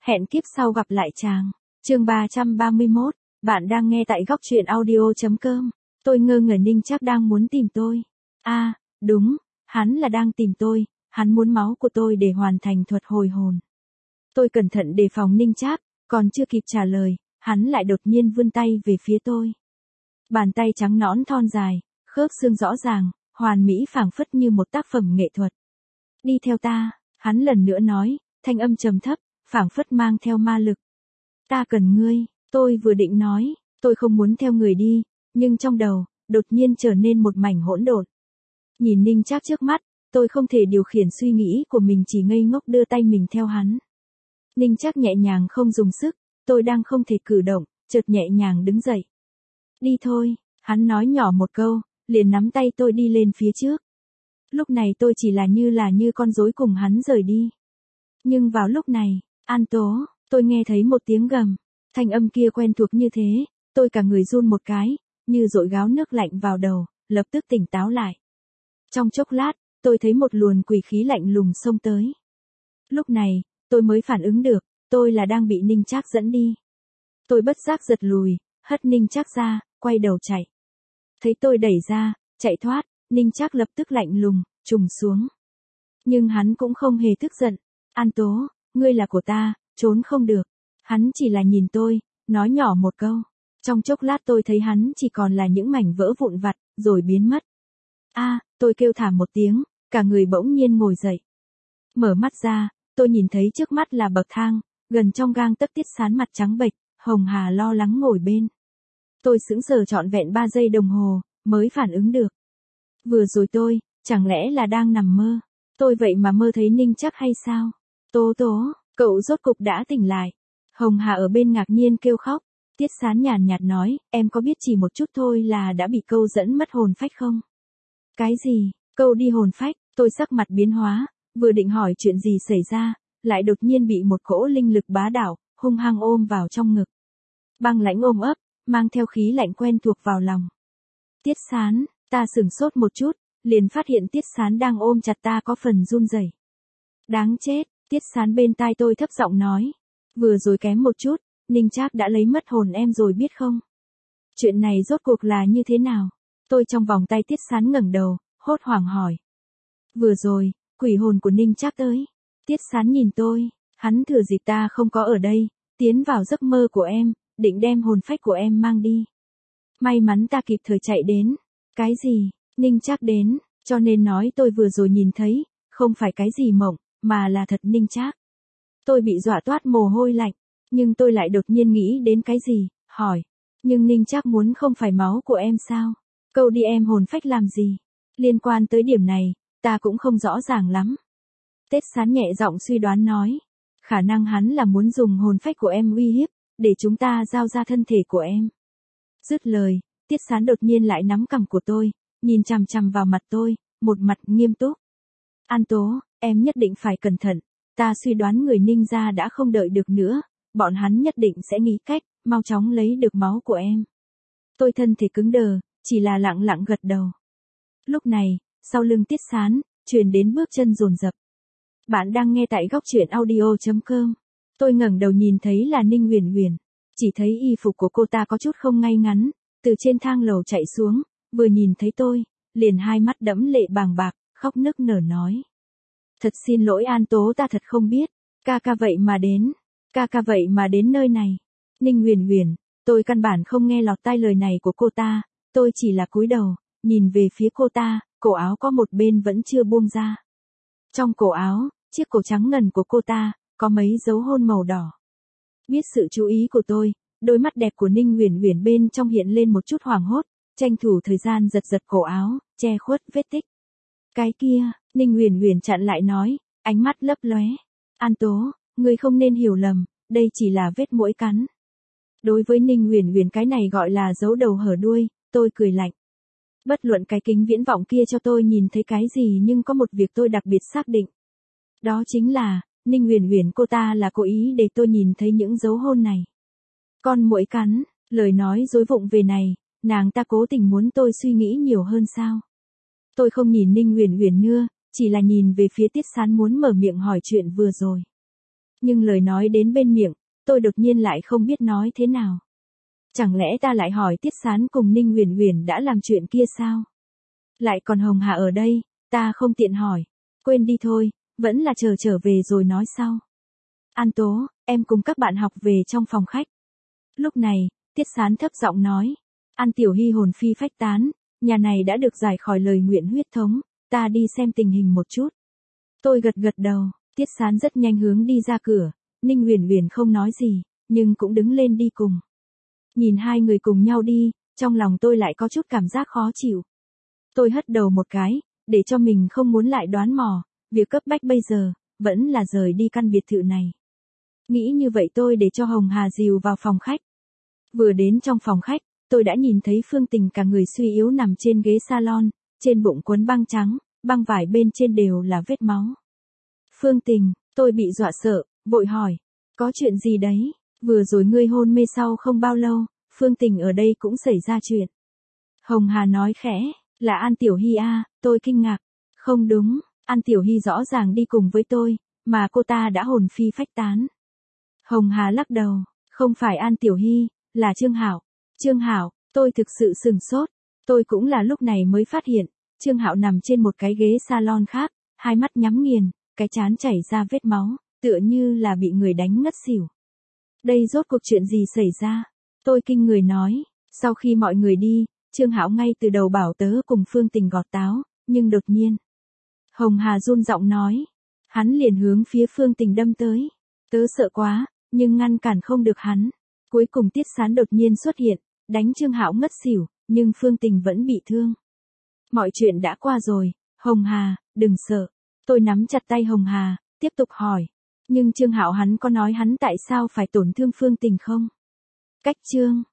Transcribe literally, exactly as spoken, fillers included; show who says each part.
Speaker 1: Hẹn kiếp sau gặp lại chàng. Chương ba trăm ba mươi mốt, bạn đang nghe tại góc truyện audio chấm com. Tôi ngơ ngẩn Ninh Trác đang muốn tìm tôi. A, à, đúng, hắn là đang tìm tôi, hắn muốn máu của tôi để hoàn thành thuật hồi hồn. Tôi cẩn thận đề phòng Ninh Trác, còn chưa kịp trả lời, hắn lại đột nhiên vươn tay về phía tôi. Bàn tay trắng nõn thon dài, khớp xương rõ ràng, hoàn mỹ phảng phất như một tác phẩm nghệ thuật. Đi theo ta, hắn lần nữa nói, thanh âm trầm thấp, phảng phất mang theo ma lực. Ta cần ngươi, tôi vừa định nói, tôi không muốn theo người đi, nhưng trong đầu, đột nhiên trở nên một mảnh hỗn độn. Nhìn Ninh Trác trước mắt, tôi không thể điều khiển suy nghĩ của mình, chỉ ngây ngốc đưa tay mình theo hắn. Ninh Trác nhẹ nhàng không dùng sức, tôi đang không thể cử động, chợt nhẹ nhàng đứng dậy. Đi thôi, hắn nói nhỏ một câu, liền nắm tay tôi đi lên phía trước. Lúc này tôi chỉ là như là như con rối cùng hắn rời đi. Nhưng vào lúc này, An Tố, tôi nghe thấy một tiếng gầm. Thanh âm kia quen thuộc như thế, tôi cả người run một cái, như dội gáo nước lạnh vào đầu, lập tức tỉnh táo lại. Trong chốc lát, tôi thấy một luồng quỷ khí lạnh lùng xông tới. Lúc này, tôi mới phản ứng được, tôi là đang bị Ninh Trác dẫn đi. Tôi bất giác giật lùi, hất Ninh Trác ra, quay đầu chạy. Thấy tôi đẩy ra, chạy thoát, Ninh Trác lập tức lạnh lùng, trùng xuống. Nhưng hắn cũng không hề tức giận. An Tố, ngươi là của ta, trốn không được. Hắn chỉ là nhìn tôi, nói nhỏ một câu. Trong chốc lát tôi thấy hắn chỉ còn là những mảnh vỡ vụn vặt, rồi biến mất. A, à, tôi kêu thảm một tiếng, cả người bỗng nhiên ngồi dậy. Mở mắt ra, tôi nhìn thấy trước mắt là bậc thang, gần trong gang tấc Tiết Sán mặt trắng bệch, Hồng Hà lo lắng ngồi bên. Tôi sững sờ trọn vẹn ba giây đồng hồ, mới phản ứng được. Vừa rồi tôi, chẳng lẽ là đang nằm mơ? Tôi vậy mà mơ thấy Ninh Trác hay sao? Tố Tố, cậu rốt cục đã tỉnh lại. Hồng Hà ở bên ngạc nhiên kêu khóc. Tiết Sán nhàn nhạt nói, em có biết chỉ một chút thôi là đã bị câu dẫn mất hồn phách không? Cái gì? Câu đi hồn phách? Tôi sắc mặt biến hóa, vừa định hỏi chuyện gì xảy ra, lại đột nhiên bị một cỗ linh lực bá đạo, hung hăng ôm vào trong ngực. Băng lãnh ôm ấp, mang theo khí lạnh quen thuộc vào lòng. Tiết Sán, ta sửng sốt một chút, liền phát hiện Tiết Sán đang ôm chặt ta có phần run rẩy. Đáng chết, Tiết Sán bên tai tôi thấp giọng nói. Vừa rồi kém một chút, Ninh Trác đã lấy mất hồn em rồi biết không? Chuyện này rốt cuộc là như thế nào? Tôi trong vòng tay Tiết Sán ngẩng đầu, hốt hoảng hỏi. Vừa rồi, quỷ hồn của Ninh Trác tới. Tiết Sán nhìn tôi, hắn thừa dịp ta không có ở đây, tiến vào giấc mơ của em, định đem hồn phách của em mang đi. May mắn ta kịp thời chạy đến. Cái gì? Ninh Trác đến, cho nên nói tôi vừa rồi nhìn thấy, không phải cái gì mộng, mà là thật Ninh Trác. Tôi bị dọa toát mồ hôi lạnh, nhưng tôi lại đột nhiên nghĩ đến cái gì, hỏi. Nhưng Ninh Trác muốn không phải máu của em sao? Câu đi em hồn phách làm gì? Liên quan tới điểm này, ta cũng không rõ ràng lắm. Tiết Sán nhẹ giọng suy đoán nói. Khả năng hắn là muốn dùng hồn phách của em uy hiếp, để chúng ta giao ra thân thể của em. Dứt lời, Tiết Sán đột nhiên lại nắm cằm của tôi, nhìn chằm chằm vào mặt tôi, một mặt nghiêm túc. An Tố, em nhất định phải cẩn thận, ta suy đoán người Ninh gia đã không đợi được nữa, bọn hắn nhất định sẽ nghĩ cách, mau chóng lấy được máu của em. Tôi thân thể cứng đờ, chỉ là lặng lặng gật đầu. Lúc này, sau lưng Tiết Sán, truyền đến bước chân dồn dập. Bạn đang nghe tại góc truyện audio chấm com. Tôi ngẩng đầu nhìn thấy là Ninh Huyền Huyền, chỉ thấy y phục của cô ta có chút không ngay ngắn, từ trên thang lầu chạy xuống, vừa nhìn thấy tôi, liền hai mắt đẫm lệ bàng bạc, khóc nức nở nói. Thật xin lỗi An Tố, ta thật không biết, ca ca vậy mà đến, ca ca vậy mà đến nơi này. Ninh Huyền Huyền, tôi căn bản không nghe lọt tai lời này của cô ta, tôi chỉ là cúi đầu, nhìn về phía cô ta, cổ áo có một bên vẫn chưa buông ra. Trong cổ áo, chiếc cổ trắng ngần của cô ta, có mấy dấu hôn màu đỏ. Biết sự chú ý của tôi, đôi mắt đẹp của Ninh Huyền Huyền bên trong hiện lên một chút hoảng hốt, tranh thủ thời gian giật giật cổ áo, che khuất vết tích. Cái kia, Ninh Huyền Huyền chặn lại nói, ánh mắt lấp lóe. An Tố, ngươi không nên hiểu lầm, đây chỉ là vết muỗi cắn. Đối với Ninh Huyền Huyền cái này gọi là giấu đầu hở đuôi, tôi cười lạnh. Bất luận cái kính viễn vọng kia cho tôi nhìn thấy cái gì, nhưng có một việc tôi đặc biệt xác định. Đó chính là, Ninh Huyền Huyền cô ta là cố ý để tôi nhìn thấy những dấu hôn này. Con muỗi cắn, lời nói dối vụng về này, nàng ta cố tình muốn tôi suy nghĩ nhiều hơn sao? Tôi không nhìn Ninh Huyền Huyền nữa, chỉ là nhìn về phía Tiết Sán muốn mở miệng hỏi chuyện vừa rồi. Nhưng lời nói đến bên miệng, tôi đột nhiên lại không biết nói thế nào. Chẳng lẽ ta lại hỏi Tiết Sán cùng Ninh Uyển Uyển đã làm chuyện kia sao? Lại còn Hồng Hà ở đây, ta không tiện hỏi. Quên đi thôi, vẫn là chờ trở về rồi nói sau. An Tố, em cùng các bạn học về trong phòng khách. Lúc này, Tiết Sán thấp giọng nói. An Tiểu Hy hồn phi phách tán, nhà này đã được giải khỏi lời nguyện huyết thống, ta đi xem tình hình một chút. Tôi gật gật đầu, Tiết Sán rất nhanh hướng đi ra cửa, Ninh Uyển Uyển không nói gì, nhưng cũng đứng lên đi cùng. Nhìn hai người cùng nhau đi, trong lòng tôi lại có chút cảm giác khó chịu. Tôi hất đầu một cái, để cho mình không muốn lại đoán mò, việc cấp bách bây giờ, vẫn là rời đi căn biệt thự này. Nghĩ như vậy tôi để cho Hồng Hà dìu vào phòng khách. Vừa đến trong phòng khách, tôi đã nhìn thấy Phương Tình cả người suy yếu nằm trên ghế salon, trên bụng quấn băng trắng, băng vải bên trên đều là vết máu. Phương Tình, tôi bị dọa sợ, vội hỏi, có chuyện gì đấy? Vừa rồi ngươi hôn mê sau không bao lâu, Phương Tình ở đây cũng xảy ra chuyện. Hồng Hà nói khẽ, là An Tiểu Hy à, tôi kinh ngạc. Không đúng, An Tiểu Hy rõ ràng đi cùng với tôi, mà cô ta đã hồn phi phách tán. Hồng Hà lắc đầu, không phải An Tiểu Hy, là Trương Hạo. Trương Hạo, tôi thực sự sừng sốt. Tôi cũng là lúc này mới phát hiện, Trương Hạo nằm trên một cái ghế salon khác, hai mắt nhắm nghiền, cái trán chảy ra vết máu, tựa như là bị người đánh ngất xỉu. Đây rốt cuộc chuyện gì xảy ra? Tôi kinh người nói, sau khi mọi người đi, Trương Hạo ngay từ đầu bảo tớ cùng Phương Tình gọt táo, nhưng đột nhiên. Hồng Hà run giọng nói, hắn liền hướng phía Phương Tình đâm tới. Tớ sợ quá, nhưng ngăn cản không được hắn. Cuối cùng Tiết Sán đột nhiên xuất hiện, đánh Trương Hạo ngất xỉu, nhưng Phương Tình vẫn bị thương. Mọi chuyện đã qua rồi, Hồng Hà, đừng sợ. Tôi nắm chặt tay Hồng Hà, tiếp tục hỏi. Nhưng Trương Hạo hắn có nói hắn tại sao phải tổn thương Phương Tình không? Cách Trương